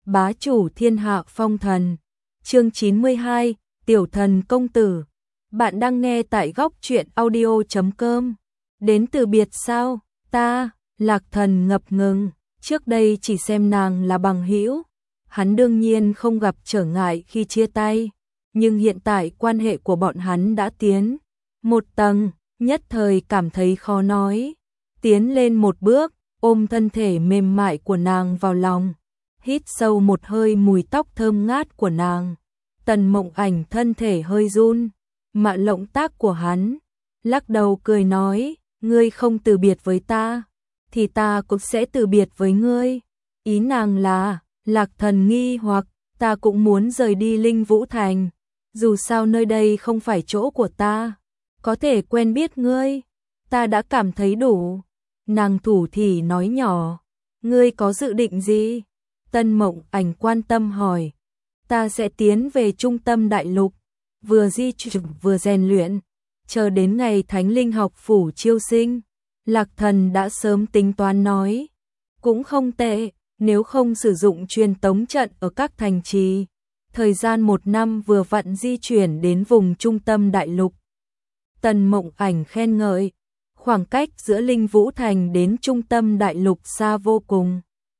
Bá chủ thiên hạ phong thần. Chương 92, Tiểu thần công tử. Bạn đang nghe tại góc truyện audio.com. Đến từ biệt sao? Ta, Lạc Thần ngập ngừng, trước đây chỉ xem nàng là bằng hữu, hắn đương nhiên không gặp trở ngại khi chia tay, nhưng hiện tại quan hệ của bọn hắn đã tiến một tầng, nhất thời cảm thấy khó nói. Tiến lên một bước, ôm thân thể mềm mại của nàng vào lòng, hít sâu một hơi mùi tóc thơm ngát của nàng. Tần Mộng Ảnh thân thể hơi run, mà động tác của hắn, lắc đầu cười nói, ngươi không từ biệt với ta, thì ta cũng sẽ từ biệt với ngươi. Ý nàng là, Lạc Thần nghi hoặc, ta cũng muốn rời đi Linh Vũ Thành, dù sao nơi đây không phải chỗ của ta, có thể quen biết ngươi, ta đã cảm thấy đủ. Nàng thủ thỉ nói nhỏ, ngươi có dự định gì? Tân Mộng Ảnh quan tâm hỏi. Ta sẽ tiến về trung tâm đại lục, vừa di chuyển vừa rèn luyện, chờ đến ngày Thánh Linh học phủ chiêu sinh. Lạc Thần đã sớm tính toán nói, cũng không tệ, nếu không sử dụng truyền tống trận ở các thành trì, thời gian 1 năm vừa vặn di chuyển đến vùng trung tâm đại lục. Tần Mộng Ảnh khen ngợi, khoảng cách giữa Linh Vũ Thành đến trung tâm đại lục xa vô cùng,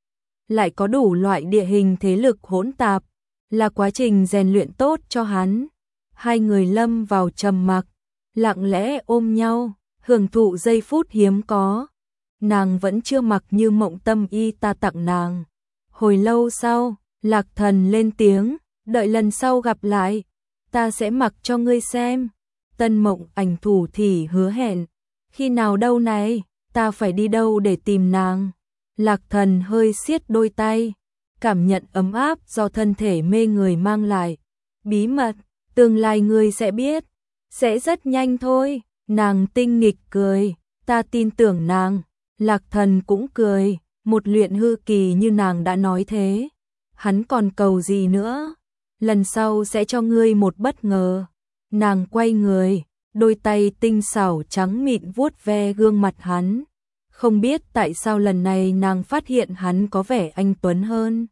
lại có đủ loại địa hình thế lực hỗn tạp, là quá trình rèn luyện tốt cho hắn. Hai người lâm vào trầm mặc, lặng lẽ ôm nhau, hưởng thụ giây phút hiếm có. Nàng vẫn chưa mặc như mộng tâm y ta tặng nàng. Hồi lâu sau, Lạc Thần lên tiếng, đợi lần sau gặp lại, ta sẽ mặc cho ngươi xem. Tân Mộng Ảnh thủ thỉ hứa hẹn, khi nào đâu này, ta phải đi đâu để tìm nàng. Lạc Thần hơi siết đôi tay, cảm nhận ấm áp do thân thể mê người mang lại. Bí mật, tương lai ngươi sẽ biết, sẽ rất nhanh thôi. Nàng tinh nghịch cười, ta tin tưởng nàng. Lạc Thần cũng cười, một luyện hư kỳ như nàng đã nói thế, hắn còn cầu gì nữa, lần sau sẽ cho ngươi một bất ngờ. Nàng quay người, đôi tay tinh xảo trắng mịn vuốt ve gương mặt hắn. Không biết tại sao lần này nàng phát hiện hắn có vẻ anh tuấn hơn,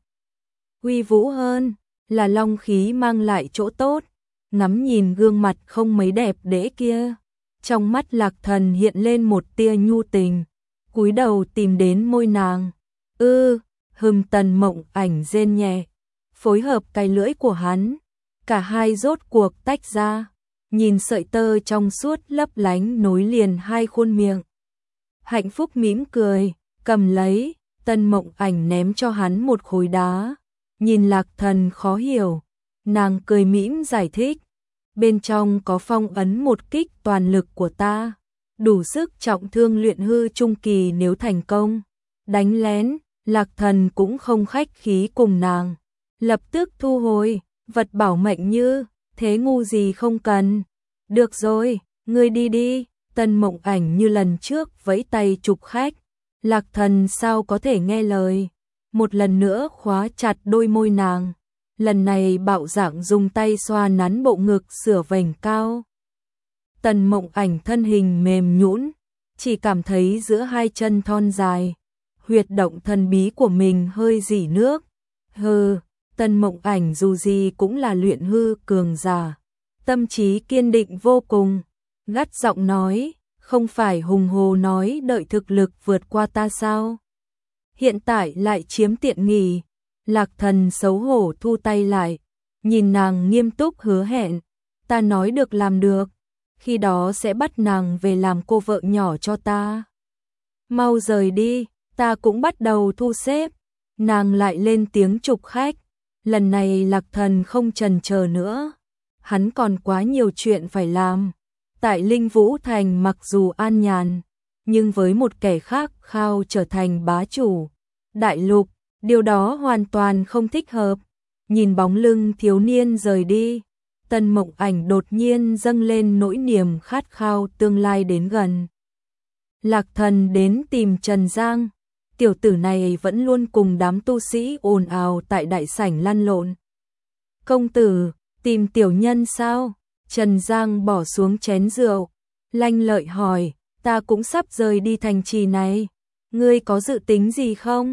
uy vũ hơn, là long khí mang lại chỗ tốt. Ngắm nhìn gương mặt không mấy đẹp đẽ kia, trong mắt Lạc Thần hiện lên một tia nhu tình, cúi đầu tìm đến môi nàng. Tần Mộng Ảnh rên nhẹ, phối hợp cái lưỡi của hắn, cả hai rốt cuộc tách ra, nhìn sợi tơ trong suốt lấp lánh nối liền hai khuôn miệng. Hạnh phúc mỉm cười, cầm lấy, Tân Mộng Ảnh ném cho hắn một khối đá. Nhìn Lạc Thần khó hiểu, nàng cười mỉm giải thích, bên trong có phong ấn một kích toàn lực của ta, đủ sức trọng thương luyện hư trung kỳ nếu thành công. Đánh lén, Lạc Thần cũng không khách khí cùng nàng, lập tức thu hồi, vật bảo mệnh như, thế ngu gì không cần. Được rồi, ngươi đi đi. Tân Mộng Ảnh như lần trước vẫy tay chụp khách. Lạc Thần sao có thể nghe lời, một lần nữa khóa chặt đôi môi nàng, lần này bạo dạn dùng tay xoa nắn bộ ngực sửa vành cao. Tần Mộng Ảnh thân hình mềm nhũn, chỉ cảm thấy giữa hai chân thon dài, huyệt động thần bí của mình hơi rỉ nước. Tần Mộng Ảnh dù gì cũng là luyện hư cường giả, tâm trí kiên định vô cùng, gắt giọng nói, không phải hùng hồ nói đợi thực lực vượt qua ta sao? Hiện tại lại chiếm tiện nghi. Lạc Thần xấu hổ thu tay lại, nhìn nàng nghiêm túc hứa hẹn, ta nói được làm được, khi đó sẽ bắt nàng về làm cô vợ nhỏ cho ta. Mau rời đi, ta cũng bắt đầu thu xếp. Nàng lại lên tiếng chụp khách, lần này Lạc Thần không chần chờ nữa, hắn còn quá nhiều chuyện phải làm. Tại Linh Vũ Thành mặc dù an nhàn, nhưng với một kẻ khác khao trở thành bá chủ đại lục, điều đó hoàn toàn không thích hợp. Nhìn bóng lưng thiếu niên rời đi, Tân Mộng Ảnh đột nhiên dâng lên nỗi niềm khát khao tương lai đến gần. Lạc Thần đến tìm Trần Giang, tiểu tử này vẫn luôn cùng đám tu sĩ ồn ào tại đại sảnh lăn lộn. Công tử, tìm tiểu nhân sao? Trần Giang bỏ xuống chén rượu, lanh lợi hỏi, ta cũng sắp rời đi thành trì này, ngươi có dự tính gì không?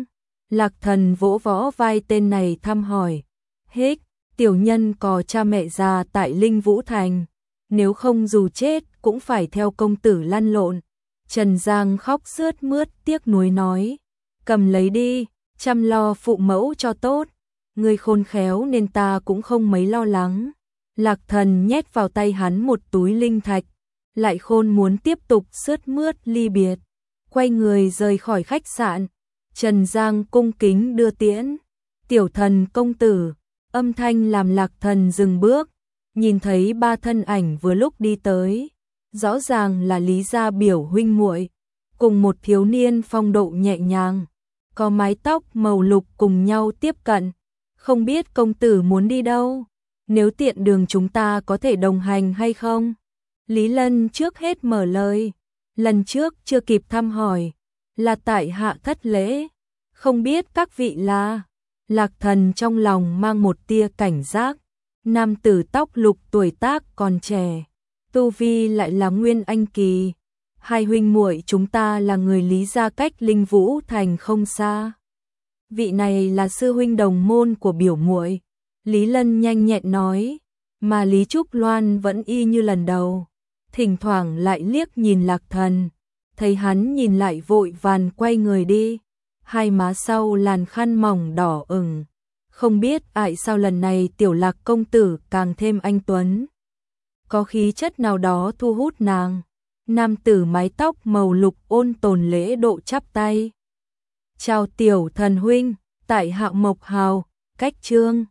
Lạc Thần vỗ võ vai tên này thăm hỏi. Hích, tiểu nhân có cha mẹ già tại Linh Vũ Thành, nếu không dù chết cũng phải theo công tử lăn lộn. Trần Giang khóc sướt mướt tiếc nuối nói, cầm lấy đi, chăm lo phụ mẫu cho tốt, ngươi khôn khéo nên ta cũng không mấy lo lắng. Lạc Thần nhét vào tay hắn một túi linh thạch, lại khôn muốn tiếp tục sướt mướt ly biệt, quay người rời khỏi khách sạn. Trần Giang cung kính đưa tiễn, tiểu thần công tử, âm thanh làm Lạc Thần dừng bước, nhìn thấy ba thân ảnh vừa lúc đi tới, rõ ràng là Lý gia biểu huynh muội, cùng một thiếu niên phong độ nhẹ nhàng, có mái tóc màu lục cùng nhau tiếp cận. Không biết công tử muốn đi đâu, nếu tiện đường chúng ta có thể đồng hành hay không? Lý Lân trước hết mở lời, lần trước chưa kịp thăm hỏi, là tại hạ thất lễ, không biết các vị là. Lạc Thần trong lòng mang một tia cảnh giác, nam tử tóc lục tuổi tác còn trẻ, tu vi lại là nguyên anh kỳ, hai huynh muội chúng ta là người Lý gia cách Linh Vũ Thành không xa. Vị này là sư huynh đồng môn của biểu muội. Lý Lân nhanh nhẹn nói, mà Lý Trúc Loan vẫn y như lần đầu, thỉnh thoảng lại liếc nhìn Lạc Thần, thấy hắn nhìn lại vội vàng quay người đi, hai má sau làn khăn mỏng đỏ ửng. Không biết tại sao lần này tiểu Lạc công tử càng thêm anh tuấn, có khí chất nào đó thu hút nàng. Nam tử mái tóc màu lục ôn tồn lễ độ chắp tay. Chào tiểu thần huynh, tại hạ Mộc Hào, cách Trương.